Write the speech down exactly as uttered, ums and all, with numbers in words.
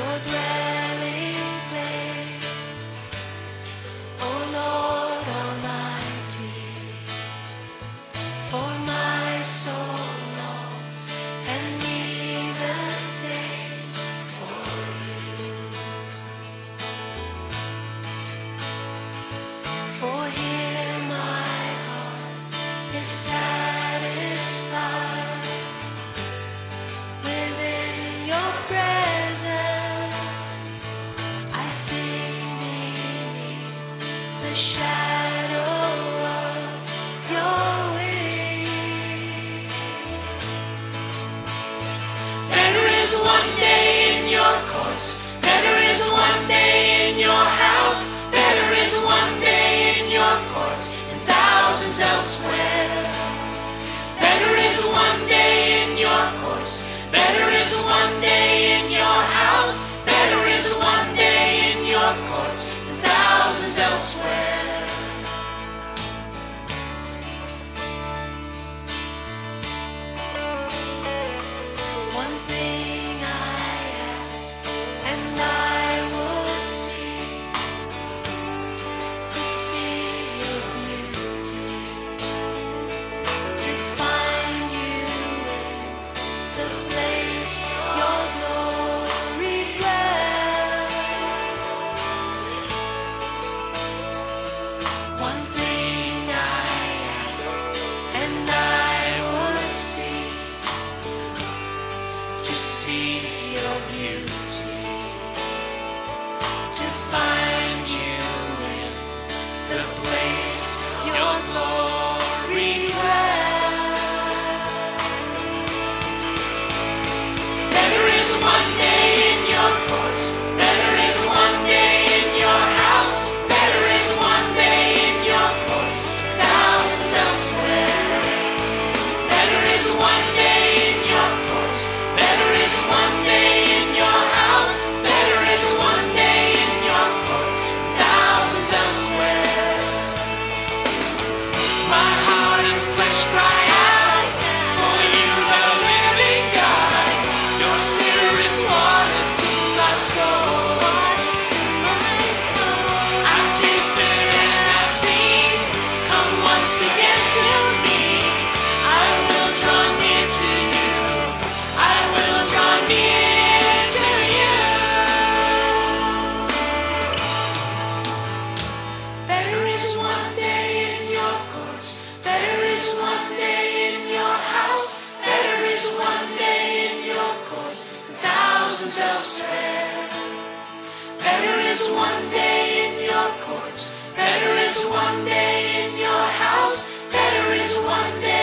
your dwelling place, O Lord Almighty. For my soul longs and even faints for you. For here my heart is satisfied within your presence. I sing beneath the shadow of your wings. Better is one day in your courts, better is one day in your house, better is one day in your courts than thousands elsewhere. Better is one day in your courts, better is one day in your house, better is one day in your courts than thousands elsewhere. One thing I ask, and I would seek to see your beauty, to find you in the place your glory dwells. One thing I ask, and I would seek to see your beauty, to find you in the place your glory dwells. Better is one day in your courts, better is one day in your house, better is one day in your courts than thousands elsewhere. Better is one day in your courts, better is one day in your house, better is one day in your courts than thousands elsewhere. My heart and flesh cry out for you, the living God. Your spirit's water to my soul. I've tasted and I've seen. Come once again to me. I will draw near to you. I will draw near to you. Better is one day in your courts, better is one day in your house, better is one day in your courts than thousands elsewhere. Better is one day in your courts, better is one day in your house, better is one day